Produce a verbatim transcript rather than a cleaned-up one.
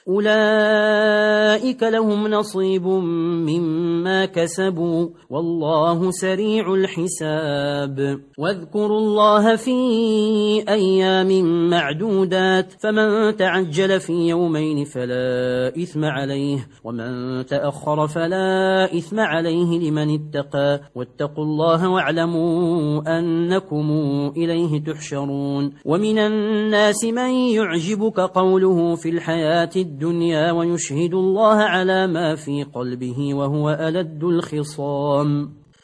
أولئك لهم نصيب مما كسبوا والله سريع الحساب. واذكروا الله في أيام معدودات فمن تعجل في يومين فلا إثم عليه ومن تأخر فلا إثم عليه لمن اتقى واتقوا الله واعلموا أنكم إليه تحشرون. ومن الناس من يعجبك قوله في الحياة الدنيا ويشهد الله على ما في قلبه وهو ألد الخصام.